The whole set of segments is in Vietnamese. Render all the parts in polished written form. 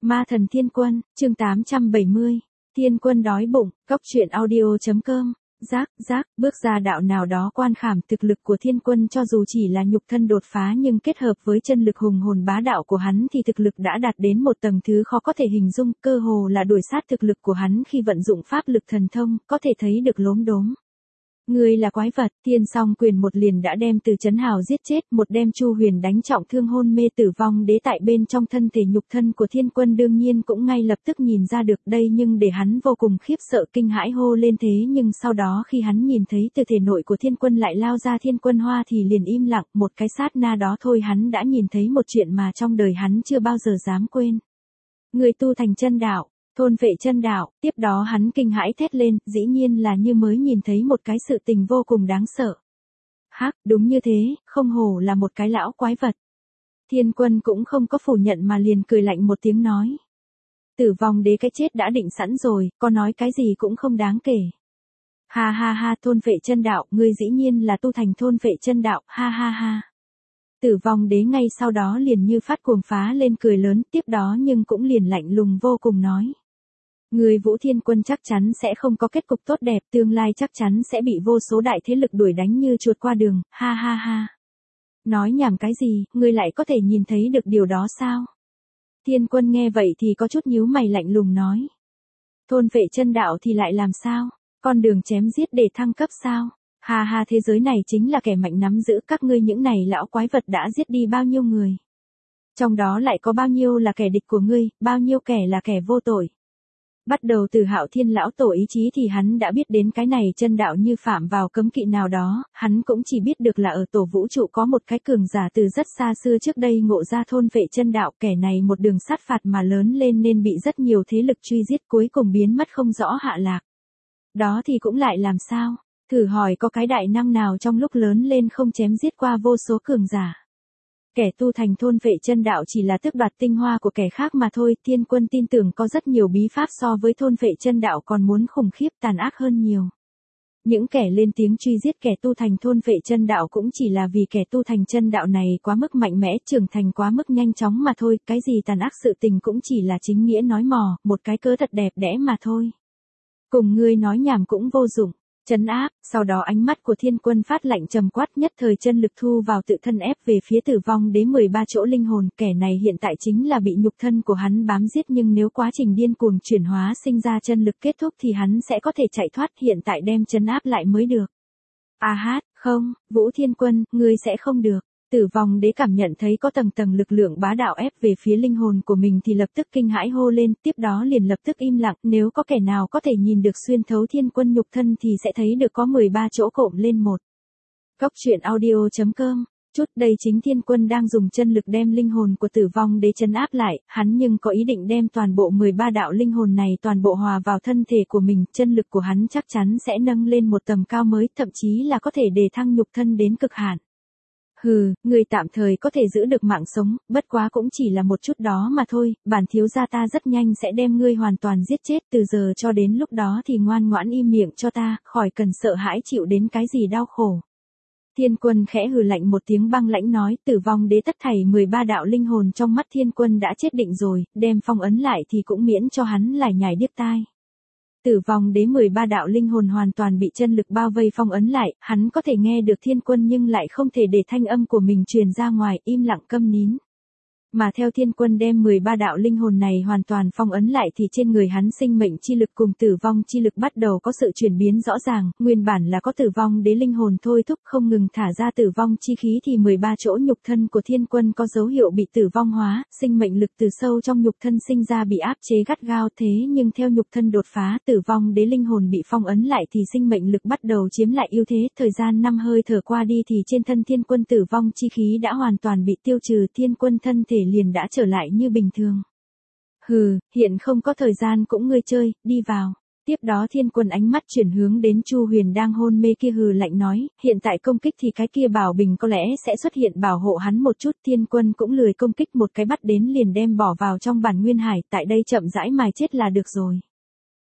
Ma thần Thiên Quân, chương 870. Thiên Quân đói bụng, cóc truyện audio.com. Giác, bước ra đạo nào đó quan khảm thực lực của Thiên Quân cho dù chỉ là nhục thân đột phá nhưng kết hợp với chân lực hùng hồn bá đạo của hắn thì thực lực đã đạt đến một tầng thứ khó có thể hình dung, cơ hồ là đuổi sát thực lực của hắn khi vận dụng pháp lực thần thông, có thể thấy được lốm đốm. Ngươi là quái vật, Thiên Song Quyền một liền đã đem Từ Chấn Hào giết chết, một đem Chu Huyền đánh trọng thương hôn mê tử vong đế tại bên trong thân thể nhục thân của Thiên Quân đương nhiên cũng ngay lập tức nhìn ra được đây, nhưng để hắn vô cùng khiếp sợ kinh hãi hô lên thế nhưng sau đó khi hắn nhìn thấy từ thể nội của Thiên Quân lại lao ra Thiên Quân Hoa thì liền im lặng, một cái sát na đó thôi hắn đã nhìn thấy một chuyện mà trong đời hắn chưa bao giờ dám quên. Người tu thành chân đạo. Thôn vệ chân đạo, tiếp đó hắn kinh hãi thét lên, dĩ nhiên là như mới nhìn thấy một cái sự tình vô cùng đáng sợ. Hắc, đúng như thế, không hổ là một cái lão quái vật. Thiên Quân cũng không có phủ nhận mà liền cười lạnh một tiếng nói. Tử vong đế cái chết đã định sẵn rồi, có nói cái gì cũng không đáng kể. Ha ha ha, thôn vệ chân đạo, ngươi dĩ nhiên là tu thành thôn vệ chân đạo, ha ha ha. Tử vong đế ngay sau đó liền như phát cuồng phá lên cười lớn, tiếp đó nhưng cũng liền lạnh lùng vô cùng nói. Người Vũ Thiên Quân chắc chắn sẽ không có kết cục tốt đẹp, tương lai chắc chắn sẽ bị vô số đại thế lực đuổi đánh như chuột qua đường, ha ha ha. Nói nhảm cái gì, ngươi lại có thể nhìn thấy được điều đó sao? Thiên Quân nghe vậy thì có chút nhíu mày lạnh lùng nói. Thôn vệ chân đạo thì lại làm sao? Con đường chém giết để thăng cấp sao? Ha ha, thế giới này chính là kẻ mạnh nắm giữ, các ngươi những này lão quái vật đã giết đi bao nhiêu người? Trong đó lại có bao nhiêu là kẻ địch của ngươi, bao nhiêu kẻ là kẻ vô tội? Bắt đầu từ Hạo Thiên lão tổ ý chí thì hắn đã biết đến cái này chân đạo như phạm vào cấm kỵ nào đó, hắn cũng chỉ biết được là ở tổ vũ trụ có một cái cường giả từ rất xa xưa trước đây ngộ ra thôn vệ chân đạo, kẻ này một đường sát phạt mà lớn lên nên bị rất nhiều thế lực truy giết cuối cùng biến mất không rõ hạ lạc. Đó thì cũng lại làm sao? Thử hỏi có cái đại năng nào trong lúc lớn lên không chém giết qua vô số cường giả. Kẻ tu thành thôn vệ chân đạo chỉ là tước đoạt tinh hoa của kẻ khác mà thôi, Thiên Quân tin tưởng có rất nhiều bí pháp so với thôn vệ chân đạo còn muốn khủng khiếp tàn ác hơn nhiều. Những kẻ lên tiếng truy giết kẻ tu thành thôn vệ chân đạo cũng chỉ là vì kẻ tu thành chân đạo này quá mức mạnh mẽ, trưởng thành quá mức nhanh chóng mà thôi, cái gì tàn ác sự tình cũng chỉ là chính nghĩa nói mò, một cái cớ thật đẹp đẽ mà thôi. Cùng ngươi nói nhảm cũng vô dụng. Trấn áp, sau đó ánh mắt của Thiên Quân phát lạnh trầm quát, nhất thời chân lực thu vào tự thân ép về phía tử vong đế 13 chỗ linh hồn, kẻ này hiện tại chính là bị nhục thân của hắn bám giết nhưng nếu quá trình điên cuồng chuyển hóa sinh ra chân lực kết thúc thì hắn sẽ có thể chạy thoát, hiện tại đem trấn áp lại mới được. Không, Vũ Thiên Quân, ngươi sẽ không được. Tử vong đế cảm nhận thấy có tầng tầng lực lượng bá đạo ép về phía linh hồn của mình thì lập tức kinh hãi hô lên, tiếp đó liền lập tức im lặng, nếu có kẻ nào có thể nhìn được xuyên thấu Thiên Quân nhục thân thì sẽ thấy được có 13 chỗ cộm lên một. Cóc truyện audio.com. Đây chính Thiên Quân đang dùng chân lực đem linh hồn của tử vong đế trấn áp lại, hắn nhưng có ý định đem toàn bộ 13 đạo linh hồn này toàn bộ hòa vào thân thể của mình, chân lực của hắn chắc chắn sẽ nâng lên một tầm cao mới, thậm chí là có thể đề thăng nhục thân đến cực hạn. Hừ, người tạm thời có thể giữ được mạng sống, bất quá cũng chỉ là một chút đó mà thôi, bản thiếu gia ta rất nhanh sẽ đem ngươi hoàn toàn giết chết, từ giờ cho đến lúc đó thì ngoan ngoãn im miệng cho ta, khỏi cần sợ hãi chịu đến cái gì đau khổ. Thiên Quân khẽ hừ lạnh một tiếng băng lãnh nói, tử vong đế tất thảy 13 đạo linh hồn trong mắt Thiên Quân đã chết định rồi, đem phong ấn lại thì cũng miễn cho hắn lải nhải điếc tai. Tử vong đế 13 đạo linh hồn hoàn toàn bị chân lực bao vây phong ấn lại, hắn có thể nghe được Thiên Quân nhưng lại không thể để thanh âm của mình truyền ra ngoài, im lặng câm nín. Mà theo Thiên Quân đem 13 đạo linh hồn này hoàn toàn phong ấn lại thì trên người hắn sinh mệnh chi lực cùng tử vong chi lực bắt đầu có sự chuyển biến rõ ràng, nguyên bản là có tử vong đế linh hồn thôi thúc không ngừng thả ra tử vong chi khí thì 13 chỗ nhục thân của Thiên Quân có dấu hiệu bị tử vong hóa, sinh mệnh lực từ sâu trong nhục thân sinh ra bị áp chế gắt gao, thế nhưng theo nhục thân đột phá tử vong đế linh hồn bị phong ấn lại thì sinh mệnh lực bắt đầu chiếm lại ưu thế, thời gian 5 hơi thở qua đi thì trên thân Thiên Quân tử vong chi khí đã hoàn toàn bị tiêu trừ, Thiên Quân thân thể liền đã trở lại như bình thường. Hừ, hiện không có thời gian cũng ngươi chơi, đi vào. Tiếp đó Thiên Quân ánh mắt chuyển hướng đến Chu Huyền đang hôn mê kia hừ lạnh nói, hiện tại công kích thì cái kia bảo bình có lẽ sẽ xuất hiện bảo hộ hắn một chút, Thiên Quân cũng lười công kích, một cái bắt đến liền đem bỏ vào trong bản nguyên hải, tại đây chậm rãi mài chết là được rồi.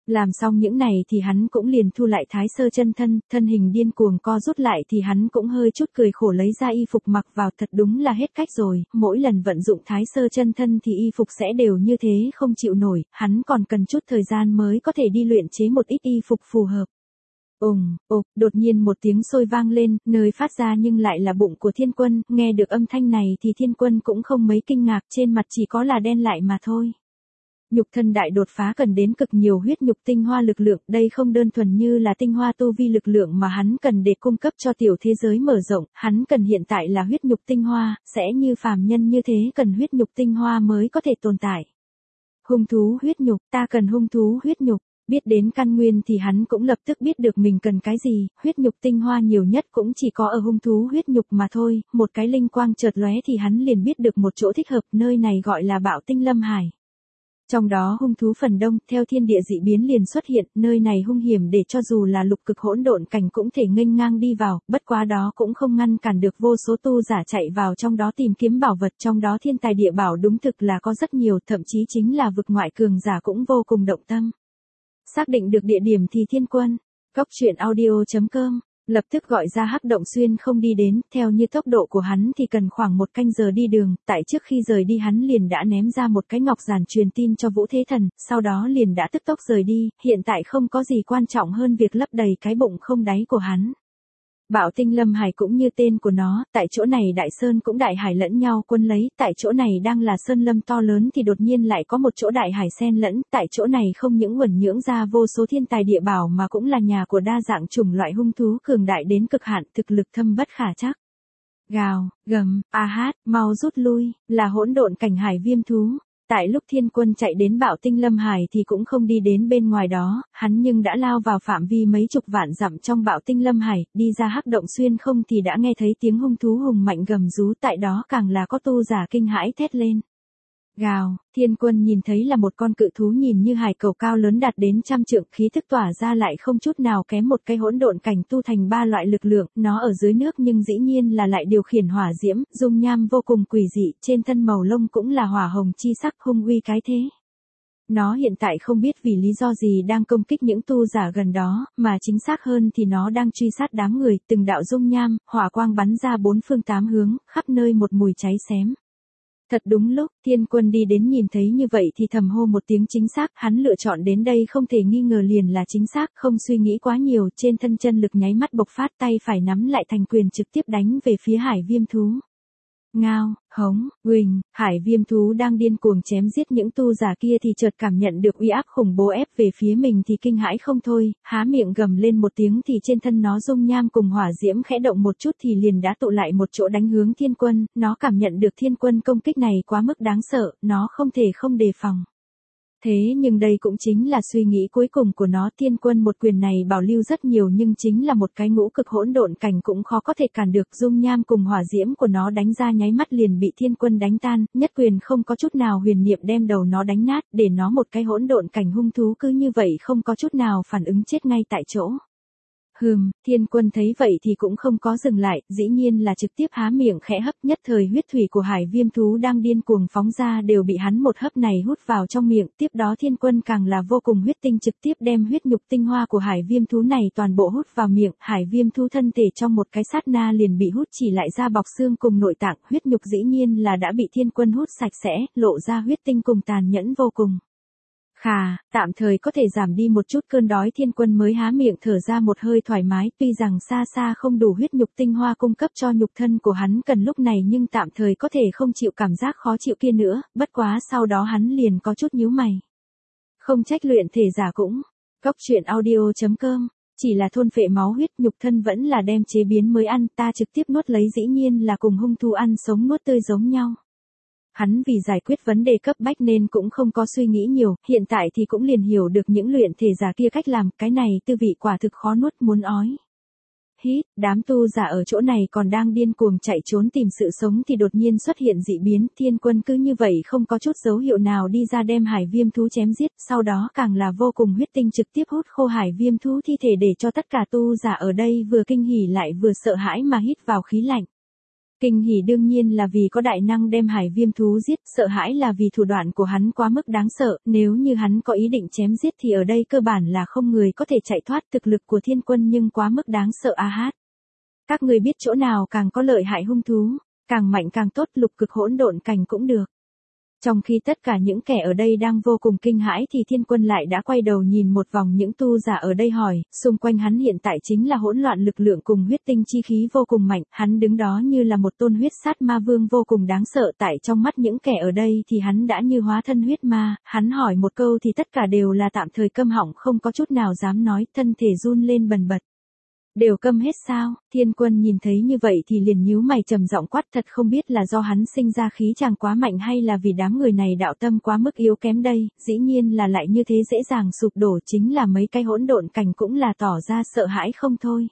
Làm xong những này thì hắn cũng liền thu lại thái sơ chân thân, thân hình điên cuồng co rút lại thì hắn cũng hơi chút cười khổ lấy ra y phục mặc vào, thật đúng là hết cách rồi, mỗi lần vận dụng thái sơ chân thân thì y phục sẽ đều như thế không chịu nổi, hắn còn cần chút thời gian mới có thể đi luyện chế một ít y phục phù hợp. Đột nhiên một tiếng sôi vang lên, nơi phát ra nhưng lại là bụng của Thiên Quân, nghe được âm thanh này thì Thiên Quân cũng không mấy kinh ngạc, trên mặt chỉ có là đen lại mà thôi. Nhục thân đại đột phá cần đến cực nhiều huyết nhục tinh hoa lực lượng, đây không đơn thuần như là tinh hoa tu vi lực lượng mà hắn cần để cung cấp cho tiểu thế giới mở rộng, hắn cần hiện tại là huyết nhục tinh hoa, sẽ như phàm nhân như thế cần huyết nhục tinh hoa mới có thể tồn tại. Hung thú huyết nhục, ta cần hung thú huyết nhục. Biết đến căn nguyên thì hắn cũng lập tức biết được mình cần cái gì, huyết nhục tinh hoa nhiều nhất cũng chỉ có ở hung thú huyết nhục mà thôi, một cái linh quang chợt lóe thì hắn liền biết được một chỗ thích hợp, nơi này gọi là Bạo Tinh Lâm Hải. Trong đó hung thú phần đông, theo thiên địa dị biến liền xuất hiện, nơi này hung hiểm để cho dù là lục cực hỗn độn cảnh cũng thể nghênh ngang đi vào, bất quá đó cũng không ngăn cản được vô số tu giả chạy vào trong đó tìm kiếm bảo vật, trong đó thiên tài địa bảo đúng thực là có rất nhiều, thậm chí chính là vực ngoại cường giả cũng vô cùng động tâm. Xác định được địa điểm thì Thiên Quân, Cốc.audio.com, lập tức gọi ra Hắc Động Xuyên không đi đến, theo như tốc độ của hắn thì cần khoảng 1 canh giờ đi đường, tại trước khi rời đi hắn liền đã ném ra một cái ngọc giản truyền tin cho Vũ Thế Thần, sau đó liền đã tức tốc rời đi, hiện tại không có gì quan trọng hơn việc lấp đầy cái bụng không đáy của hắn. Bạo Tinh Lâm Hải cũng như tên của nó, tại chỗ này đại sơn cũng đại hải lẫn nhau quân lấy, tại chỗ này đang là sơn lâm to lớn thì đột nhiên lại có một chỗ đại hải xen lẫn, tại chỗ này không những uẩn nhưỡng ra vô số thiên tài địa bảo mà cũng là nhà của đa dạng chủng loại hung thú cường đại đến cực hạn, thực lực thâm bất khả trắc. Gào, gầm, a hát, mau rút lui, là hỗn độn cảnh hải viêm thú. Tại lúc Thiên Quân chạy đến Bạo Tinh Lâm Hải thì cũng không đi đến bên ngoài đó, hắn nhưng đã lao vào phạm vi mấy chục vạn dặm trong Bạo Tinh Lâm Hải, đi ra Hắc Động Xuyên không thì đã nghe thấy tiếng hung thú hùng mạnh gầm rú, tại đó càng là có tu giả kinh hãi thét lên. Gào, Thiên Quân nhìn thấy là một con cự thú nhìn như hải cầu cao lớn đạt đến 100 trượng, khí thức tỏa ra lại không chút nào kém một cái hỗn độn cảnh tu thành 3 loại lực lượng, nó ở dưới nước nhưng dĩ nhiên là lại điều khiển hỏa diễm, dung nham vô cùng quỷ dị, trên thân màu lông cũng là hỏa hồng chi sắc hung uy cái thế. Nó hiện tại không biết vì lý do gì đang công kích những tu giả gần đó, mà chính xác hơn thì nó đang truy sát đám người, từng đạo dung nham, hỏa quang bắn ra 4 phương 8 hướng, khắp nơi một mùi cháy xém. Thật đúng lúc, Thiên Quân đi đến nhìn thấy như vậy thì thầm hô một tiếng chính xác, hắn lựa chọn đến đây không thể nghi ngờ liền là chính xác, không suy nghĩ quá nhiều, trên thân chân lực nháy mắt bộc phát, tay phải nắm lại thành quyền trực tiếp đánh về phía hải viêm thú. Ngao, hống, huỳnh, hải viêm thú đang điên cuồng chém giết những tu giả kia thì chợt cảm nhận được uy áp khủng bố ép về phía mình thì kinh hãi không thôi, há miệng gầm lên một tiếng thì trên thân nó dung nham cùng hỏa diễm khẽ động một chút thì liền đã tụ lại một chỗ đánh hướng Thiên Quân, nó cảm nhận được Thiên Quân công kích này quá mức đáng sợ, nó không thể không đề phòng. Thế nhưng đây cũng chính là suy nghĩ cuối cùng của nó, Thiên Quân một quyền này bảo lưu rất nhiều nhưng chính là một cái ngũ cực hỗn độn cảnh cũng khó có thể cản được, dung nham cùng hỏa diễm của nó đánh ra nháy mắt liền bị Thiên Quân đánh tan, nhất quyền không có chút nào huyền niệm đem đầu nó đánh nát, để nó một cái hỗn độn cảnh hung thú cứ như vậy không có chút nào phản ứng chết ngay tại chỗ. Thiên Quân thấy vậy thì cũng không có dừng lại, dĩ nhiên là trực tiếp há miệng khẽ hấp, nhất thời huyết thủy của hải viêm thú đang điên cuồng phóng ra đều bị hắn một hấp này hút vào trong miệng, tiếp đó Thiên Quân càng là vô cùng huyết tinh trực tiếp đem huyết nhục tinh hoa của hải viêm thú này toàn bộ hút vào miệng, hải viêm thú thân thể trong một cái sát na liền bị hút chỉ lại ra bọc xương cùng nội tạng, huyết nhục dĩ nhiên là đã bị Thiên Quân hút sạch sẽ, lộ ra huyết tinh cùng tàn nhẫn vô cùng. Tạm thời có thể giảm đi một chút cơn đói, Thiên Quân mới há miệng thở ra một hơi thoải mái, tuy rằng xa xa không đủ huyết nhục tinh hoa cung cấp cho nhục thân của hắn cần lúc này nhưng tạm thời có thể không chịu cảm giác khó chịu kia nữa, bất quá sau đó hắn liền có chút nhíu mày. Không trách luyện thể giả cũng, Cốc.audio.com, chỉ là thôn phệ máu huyết nhục thân vẫn là đem chế biến mới ăn, ta trực tiếp nuốt lấy dĩ nhiên là cùng hung thú ăn sống nuốt tươi giống nhau. Hắn vì giải quyết vấn đề cấp bách nên cũng không có suy nghĩ nhiều, hiện tại thì cũng liền hiểu được những luyện thể giả kia cách làm, cái này tư vị quả thực khó nuốt muốn ói. Hít, đám tu giả ở chỗ này còn đang điên cuồng chạy trốn tìm sự sống thì đột nhiên xuất hiện dị biến, Thiên Quân cứ như vậy không có chút dấu hiệu nào đi ra đem hải viêm thú chém giết, sau đó càng là vô cùng huyết tinh trực tiếp hút khô hải viêm thú thi thể để cho tất cả tu giả ở đây vừa kinh hỉ lại vừa sợ hãi mà hít vào khí lạnh. Kinh hỉ đương nhiên là vì có đại năng đem hải viêm thú giết, sợ hãi là vì thủ đoạn của hắn quá mức đáng sợ, nếu như hắn có ý định chém giết thì ở đây cơ bản là không người có thể chạy thoát, thực lực của thiên quân nhưng quá mức đáng sợ a hát. Các người biết chỗ nào càng có lợi hại hung thú, càng mạnh càng tốt, lục cực hỗn độn cảnh cũng được. Trong khi tất cả những kẻ ở đây đang vô cùng kinh hãi thì thiên quân lại đã quay đầu nhìn một vòng những tu giả ở đây hỏi, xung quanh hắn hiện tại chính là hỗn loạn lực lượng cùng huyết tinh chi khí vô cùng mạnh, hắn đứng đó như là một tôn huyết sát ma vương vô cùng đáng sợ, tại trong mắt những kẻ ở đây thì hắn đã như hóa thân huyết ma, hắn hỏi một câu thì tất cả đều là tạm thời câm họng, không có chút nào dám nói, thân thể run lên bần bật. Đều câm hết sao? Thiên quân nhìn thấy như vậy thì liền nhíu mày trầm giọng quát, thật không biết là do hắn sinh ra khí chàng quá mạnh hay là vì đám người này đạo tâm quá mức yếu kém đây, dĩ nhiên là lại như thế dễ dàng sụp đổ, chính là mấy cái hỗn độn cảnh cũng là tỏ ra sợ hãi không thôi.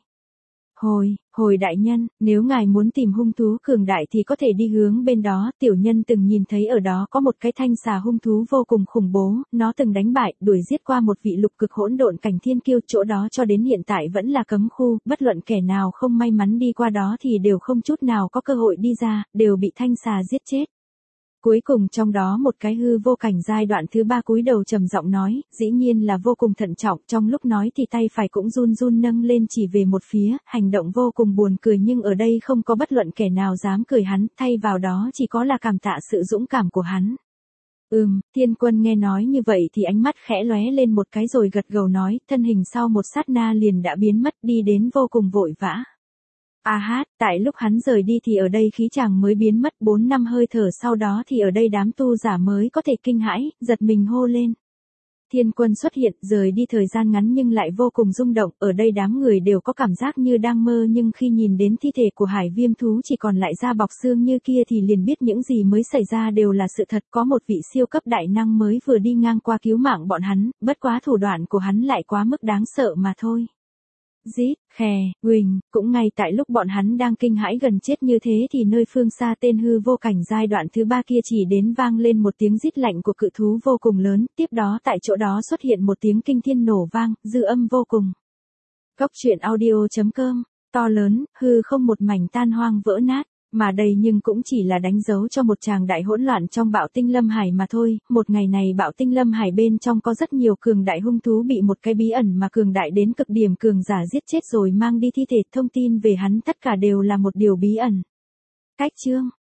Hồi đại nhân, nếu ngài muốn tìm hung thú cường đại thì có thể đi hướng bên đó, tiểu nhân từng nhìn thấy ở đó có một cái thanh xà hung thú vô cùng khủng bố, nó từng đánh bại, đuổi giết qua một vị lục cực hỗn độn cảnh thiên kiêu, chỗ đó cho đến hiện tại vẫn là cấm khu, bất luận kẻ nào không may mắn đi qua đó thì đều không chút nào có cơ hội đi ra, đều bị thanh xà giết chết. Cuối cùng trong đó một cái hư vô cảnh giai đoạn thứ 3 cúi đầu trầm giọng nói, dĩ nhiên là vô cùng thận trọng, trong lúc nói thì tay phải cũng run run nâng lên chỉ về một phía, hành động vô cùng buồn cười nhưng ở đây không có bất luận kẻ nào dám cười hắn, thay vào đó chỉ có là cảm tạ sự dũng cảm của hắn. Thiên quân nghe nói như vậy thì ánh mắt khẽ lóe lên một cái rồi gật gđầu nói, thân hình sau một sát na liền đã biến mất đi đến vô cùng vội vã. Tại lúc hắn rời đi thì ở đây khí chàng mới biến mất 4 năm hơi thở sau đó thì ở đây đám tu giả mới có thể kinh hãi, giật mình hô lên. Thiên quân xuất hiện, rời đi thời gian ngắn nhưng lại vô cùng rung động, ở đây đám người đều có cảm giác như đang mơ nhưng khi nhìn đến thi thể của hải viêm thú chỉ còn lại da bọc xương như kia thì liền biết những gì mới xảy ra đều là sự thật, có một vị siêu cấp đại năng mới vừa đi ngang qua cứu mạng bọn hắn, bất quá thủ đoạn của hắn lại quá mức đáng sợ mà thôi. Rít, khè, huỳnh, cũng ngay tại lúc bọn hắn đang kinh hãi gần chết như thế thì nơi phương xa tên hư vô cảnh giai đoạn thứ 3 kia chỉ đến vang lên một tiếng rít lạnh của cự thú vô cùng lớn, tiếp đó tại chỗ đó xuất hiện một tiếng kinh thiên nổ vang, dư âm vô cùng. Cốc truyện audio.com, to lớn, hư không một mảnh tan hoang vỡ nát. Mà đây nhưng cũng chỉ là đánh dấu cho một tràng đại hỗn loạn trong Bạo Tinh Lâm Hải mà thôi, một ngày này Bạo Tinh Lâm Hải bên trong có rất nhiều cường đại hung thú bị một cái bí ẩn mà cường đại đến cực điểm cường giả giết chết rồi mang đi thi thể, thông tin về hắn tất cả đều là một điều bí ẩn. Cách chương